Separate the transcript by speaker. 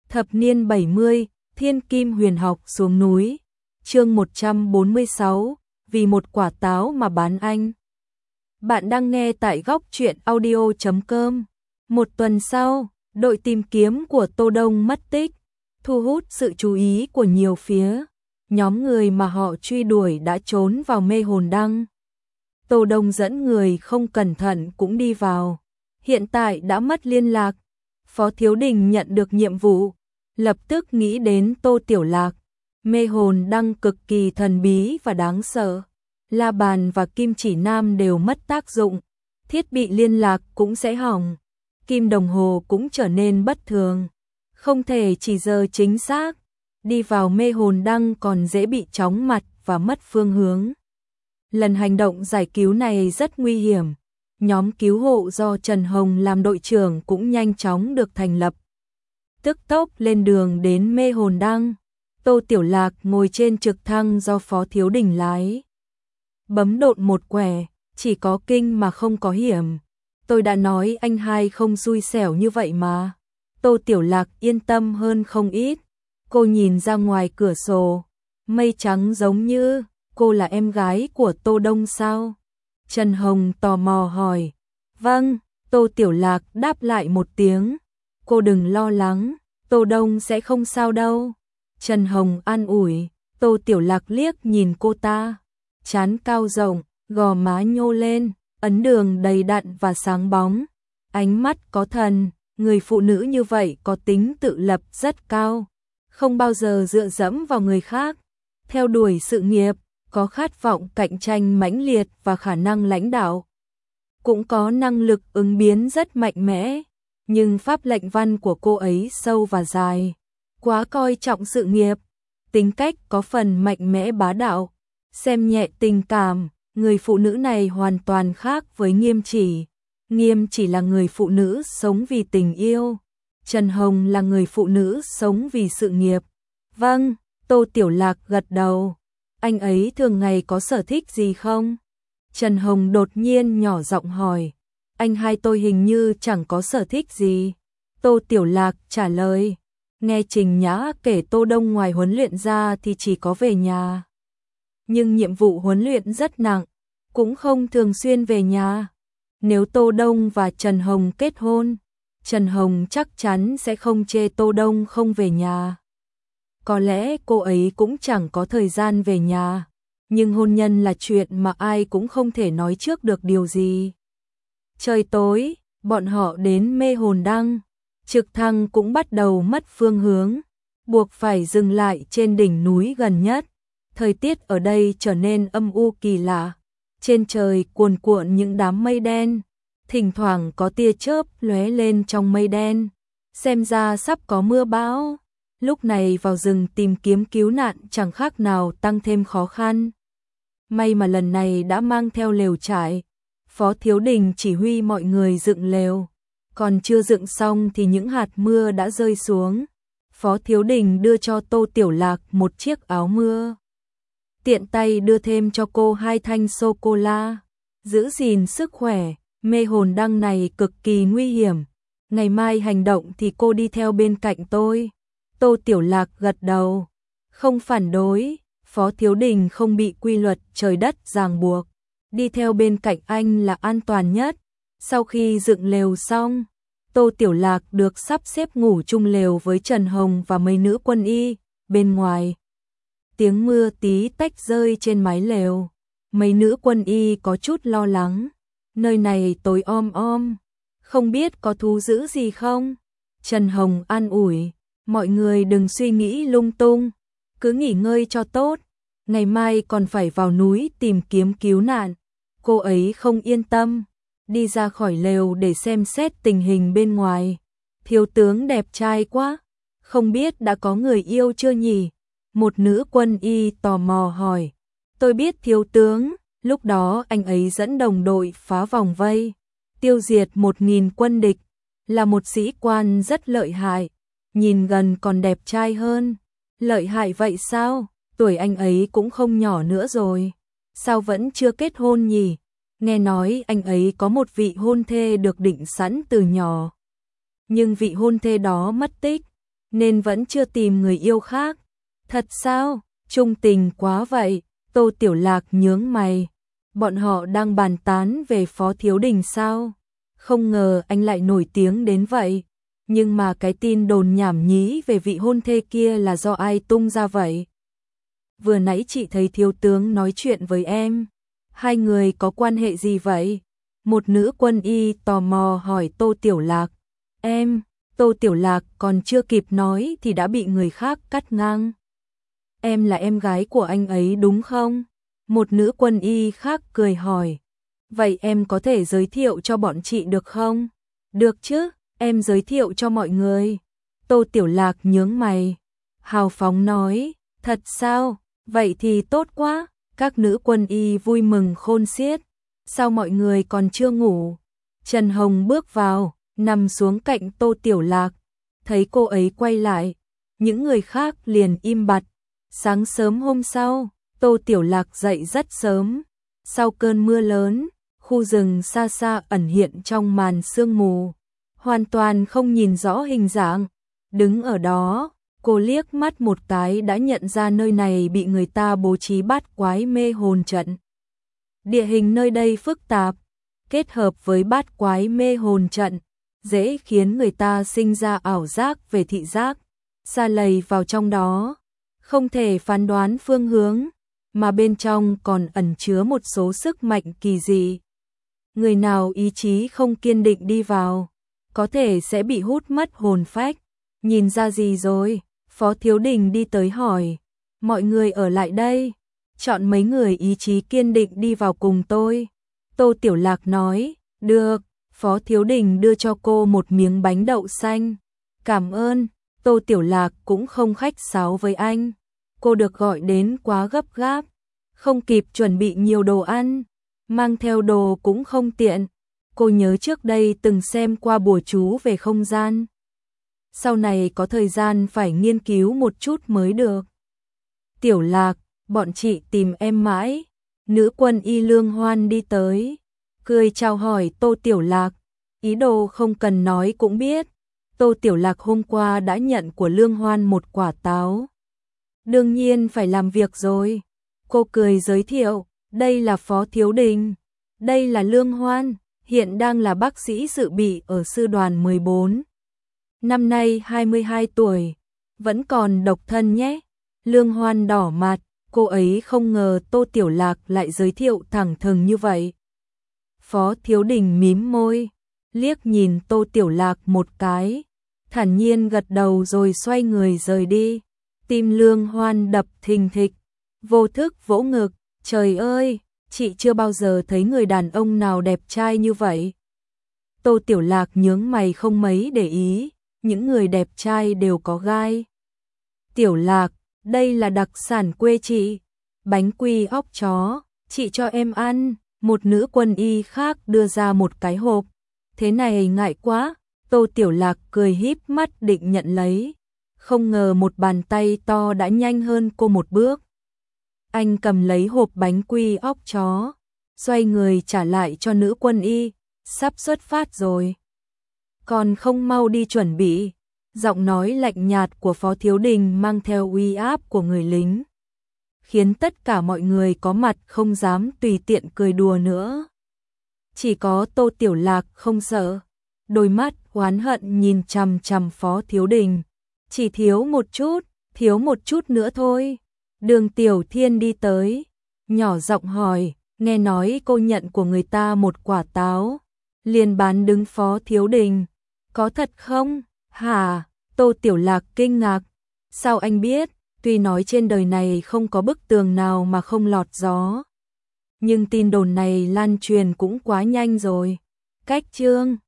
Speaker 1: Thập niên 70, Thiên Kim Huyền Học xuống núi. Chương 146, vì một quả táo mà bán anh. Bạn đang nghe tại góc truyện audio.com. Một tuần sau, đội tìm kiếm của Tô Đông mất tích, thu hút sự chú ý của nhiều phía. Nhóm người mà họ truy đuổi đã trốn vào mê hồn đăng. Tô Đông dẫn người không cẩn thận cũng đi vào. Hiện tại đã mất liên lạc. Phó Thiếu Đình nhận được nhiệm vụ, lập tức nghĩ đến Tô Tiểu Lạc. Mê hồn đăng cực kỳ thần bí và đáng sợ. La bàn và kim chỉ nam đều mất tác dụng. Thiết bị liên lạc cũng sẽ hỏng. Kim đồng hồ cũng trở nên bất thường. Không thể chỉ giờ chính xác. Đi vào mê hồn đăng còn dễ bị chóng mặt và mất phương hướng. Lần hành động giải cứu này rất nguy hiểm. Nhóm cứu hộ do Trần Hồng làm đội trưởng cũng nhanh chóng được thành lập. Tức tốc lên đường đến mê hồn đăng. Tô Tiểu Lạc ngồi trên trực thăng do Phó Thiếu Đình lái. Bấm độn một quẻ, chỉ có kinh mà không có hiểm. Tôi đã nói anh hai không xui xẻo như vậy mà. Tô Tiểu Lạc yên tâm hơn không ít. Cô nhìn ra ngoài cửa sổ, mây trắng giống như cô là em gái của Tô Đông sao? Trần Hồng tò mò hỏi. Vâng, Tô Tiểu Lạc đáp lại một tiếng. Cô đừng lo lắng, Tô Đông sẽ không sao đâu. Trần Hồng an ủi. Tô Tiểu Lạc liếc nhìn cô ta. Trán cao rộng, gò má nhô lên, ấn đường đầy đặn và sáng bóng. Ánh mắt có thần, người phụ nữ như vậy có tính tự lập rất cao. Không bao giờ dựa dẫm vào người khác. Theo đuổi sự nghiệp, có khát vọng cạnh tranh mãnh liệt và khả năng lãnh đạo. Cũng có năng lực ứng biến rất mạnh mẽ. Nhưng pháp lệnh văn của cô ấy sâu và dài. Quá coi trọng sự nghiệp. Tính cách có phần mạnh mẽ bá đạo. Xem nhẹ tình cảm. Người phụ nữ này hoàn toàn khác với Nghiêm Chỉ. Nghiêm Chỉ là người phụ nữ sống vì tình yêu. Trần Hồng là người phụ nữ sống vì sự nghiệp. Vâng, Tô Tiểu Lạc gật đầu. Anh ấy thường ngày có sở thích gì không? Trần Hồng đột nhiên nhỏ giọng hỏi. Anh hai tôi hình như chẳng có sở thích gì. Tô Tiểu Lạc trả lời. Nghe Trình Nhã kể Tô Đông ngoài huấn luyện ra thì chỉ có về nhà. Nhưng nhiệm vụ huấn luyện rất nặng, cũng không thường xuyên về nhà. Nếu Tô Đông và Trần Hồng kết hôn, Trần Hồng chắc chắn sẽ không chê Tô Đông không về nhà. Có lẽ cô ấy cũng chẳng có thời gian về nhà, nhưng hôn nhân là chuyện mà ai cũng không thể nói trước được điều gì. Trời tối, bọn họ đến mê hồn đăng, trực thăng cũng bắt đầu mất phương hướng, buộc phải dừng lại trên đỉnh núi gần nhất. Thời tiết ở đây trở nên âm u kỳ lạ, trên trời cuồn cuộn những đám mây đen, thỉnh thoảng có tia chớp lóe lên trong mây đen, xem ra sắp có mưa bão. Lúc này vào rừng tìm kiếm cứu nạn chẳng khác nào tăng thêm khó khăn. May mà lần này đã mang theo lều trại. Phó Thiếu Đình chỉ huy mọi người dựng lều. Còn chưa dựng xong thì những hạt mưa đã rơi xuống. Phó Thiếu Đình đưa cho Tô Tiểu Lạc một chiếc áo mưa. Tiện tay đưa thêm cho cô 2 thanh sô-cô-la. Giữ gìn sức khỏe, mê hồn đăng này cực kỳ nguy hiểm. Ngày mai hành động thì cô đi theo bên cạnh tôi. Tô Tiểu Lạc gật đầu. Không phản đối, Phó Thiếu Đình không bị quy luật trời đất ràng buộc. Đi theo bên cạnh anh là an toàn nhất. Sau khi dựng lều xong, Tô Tiểu Lạc được sắp xếp ngủ chung lều với Trần Hồng và mấy nữ quân y. Bên ngoài, tiếng mưa tí tách rơi trên mái lều. Mấy nữ quân y có chút lo lắng. Nơi này tối om om, không biết có thú dữ gì không? Trần Hồng an ủi. Mọi người đừng suy nghĩ lung tung, cứ nghỉ ngơi cho tốt. Ngày mai còn phải vào núi tìm kiếm cứu nạn. Cô ấy không yên tâm, đi ra khỏi lều để xem xét tình hình bên ngoài. Thiếu tướng đẹp trai quá, không biết đã có người yêu chưa nhỉ? Một nữ quân y tò mò hỏi. Tôi biết thiếu tướng, lúc đó anh ấy dẫn đồng đội phá vòng vây, tiêu diệt 1000 quân địch, là một sĩ quan rất lợi hại. Nhìn gần còn đẹp trai hơn. Lợi hại vậy sao? Tuổi anh ấy cũng không nhỏ nữa rồi. Sao vẫn chưa kết hôn nhỉ? Nghe nói anh ấy có một vị hôn thê được định sẵn từ nhỏ. Nhưng vị hôn thê đó mất tích. nên vẫn chưa tìm người yêu khác. Thật sao? Trung tình quá vậy. Tô Tiểu Lạc nhướng mày. Bọn họ đang bàn tán về Phó Thiếu Đình sao? Không ngờ anh lại nổi tiếng đến vậy. Nhưng mà cái tin đồn nhảm nhí về vị hôn thê kia là do ai tung ra vậy? Vừa nãy chị thấy thiếu tướng nói chuyện với em. Hai người có quan hệ gì vậy? Một nữ quân y tò mò hỏi Tô Tiểu Lạc. Em, Tô Tiểu Lạc còn chưa kịp nói thì đã bị người khác cắt ngang. Em là em gái của anh ấy đúng không? Một nữ quân y khác cười hỏi. Vậy em có thể giới thiệu cho bọn chị được không? Được chứ, em giới thiệu cho mọi người. Tô Tiểu Lạc nhướng mày. Hào phóng nói, thật sao? Vậy thì tốt quá. Các nữ quân y vui mừng khôn xiết. Sao mọi người còn chưa ngủ? Trần Hồng bước vào, nằm xuống cạnh Tô Tiểu Lạc. Thấy cô ấy quay lại, những người khác liền im bặt. Sáng sớm hôm sau, Tô Tiểu Lạc dậy rất sớm. Sau cơn mưa lớn, khu rừng xa xa ẩn hiện trong màn sương mù, hoàn toàn không nhìn rõ hình dạng. Đứng ở đó, cô liếc mắt một cái đã nhận ra nơi này bị người ta bố trí bát quái mê hồn trận. Địa hình nơi đây phức tạp, kết hợp với bát quái mê hồn trận, dễ khiến người ta sinh ra ảo giác về thị giác, sa lầy vào trong đó, không thể phán đoán phương hướng, mà bên trong còn ẩn chứa một số sức mạnh kỳ dị. Người nào ý chí không kiên định đi vào, có thể sẽ bị hút mất hồn phách. Nhìn ra gì rồi? Phó Thiếu Đình đi tới hỏi. Mọi người ở lại đây, chọn mấy người ý chí kiên định đi vào cùng tôi. Tô Tiểu Lạc nói, được. Phó Thiếu Đình đưa cho cô một miếng bánh đậu xanh. Cảm ơn. Tô Tiểu Lạc cũng không khách sáo với anh. Cô được gọi đến quá gấp gáp, không kịp chuẩn bị nhiều đồ ăn, mang theo đồ cũng không tiện. Cô nhớ trước đây từng xem qua bùa chú về không gian. Sau này có thời gian phải nghiên cứu một chút mới được. Tiểu Lạc, bọn chị tìm em mãi. Nữ quân y Lương Hoan đi tới, cười chào hỏi Tô Tiểu Lạc. Ý đồ không cần nói cũng biết. Tô Tiểu Lạc hôm qua đã nhận của Lương Hoan một quả táo. Đương nhiên phải làm việc rồi. Cô cười giới thiệu, đây là Phó Thiếu Đình, đây là Lương Hoan, hiện đang là bác sĩ dự bị ở sư đoàn 14. Năm nay 22 tuổi, vẫn còn độc thân nhé. Lương Hoan đỏ mặt, cô ấy không ngờ Tô Tiểu Lạc lại giới thiệu thẳng thừng như vậy. Phó Thiếu Đình mím môi, liếc nhìn Tô Tiểu Lạc một cái, thản nhiên gật đầu rồi xoay người rời đi. Tim Lương Hoan đập thình thịch, vô thức vỗ ngực, trời ơi, chị chưa bao giờ thấy người đàn ông nào đẹp trai như vậy. Tô Tiểu Lạc nhướng mày không mấy để ý, những người đẹp trai đều có gai. Tiểu Lạc, đây là đặc sản quê chị, bánh quy óc chó, chị cho em ăn. Một nữ quân y khác đưa ra một cái hộp. Thế này ngại quá. Tô Tiểu Lạc cười híp mắt định nhận lấy. Không ngờ một bàn tay to đã nhanh hơn cô một bước. Anh cầm lấy hộp bánh quy óc chó, xoay người trả lại cho nữ quân y. Sắp xuất phát rồi, còn không mau đi chuẩn bị. Giọng nói lạnh nhạt của Phó Thiếu Đình mang theo uy áp của người lính, khiến tất cả mọi người có mặt không dám tùy tiện cười đùa nữa. Chỉ có Tô Tiểu Lạc không sợ, đôi mắt oán hận nhìn chằm chằm Phó Thiếu Đình. Chỉ thiếu một chút nữa thôi. Đường Tiểu Thiên đi tới, nhỏ giọng hỏi, nghe nói cô nhận của người ta một quả táo, liền bán đứng Phó Thiếu Đình. Có thật không? Hả? Tô Tiểu Lạc kinh ngạc. Sao anh biết? Tuy nói trên đời này không có bức tường nào mà không lọt gió, nhưng tin đồn này lan truyền cũng quá nhanh rồi. Cách chương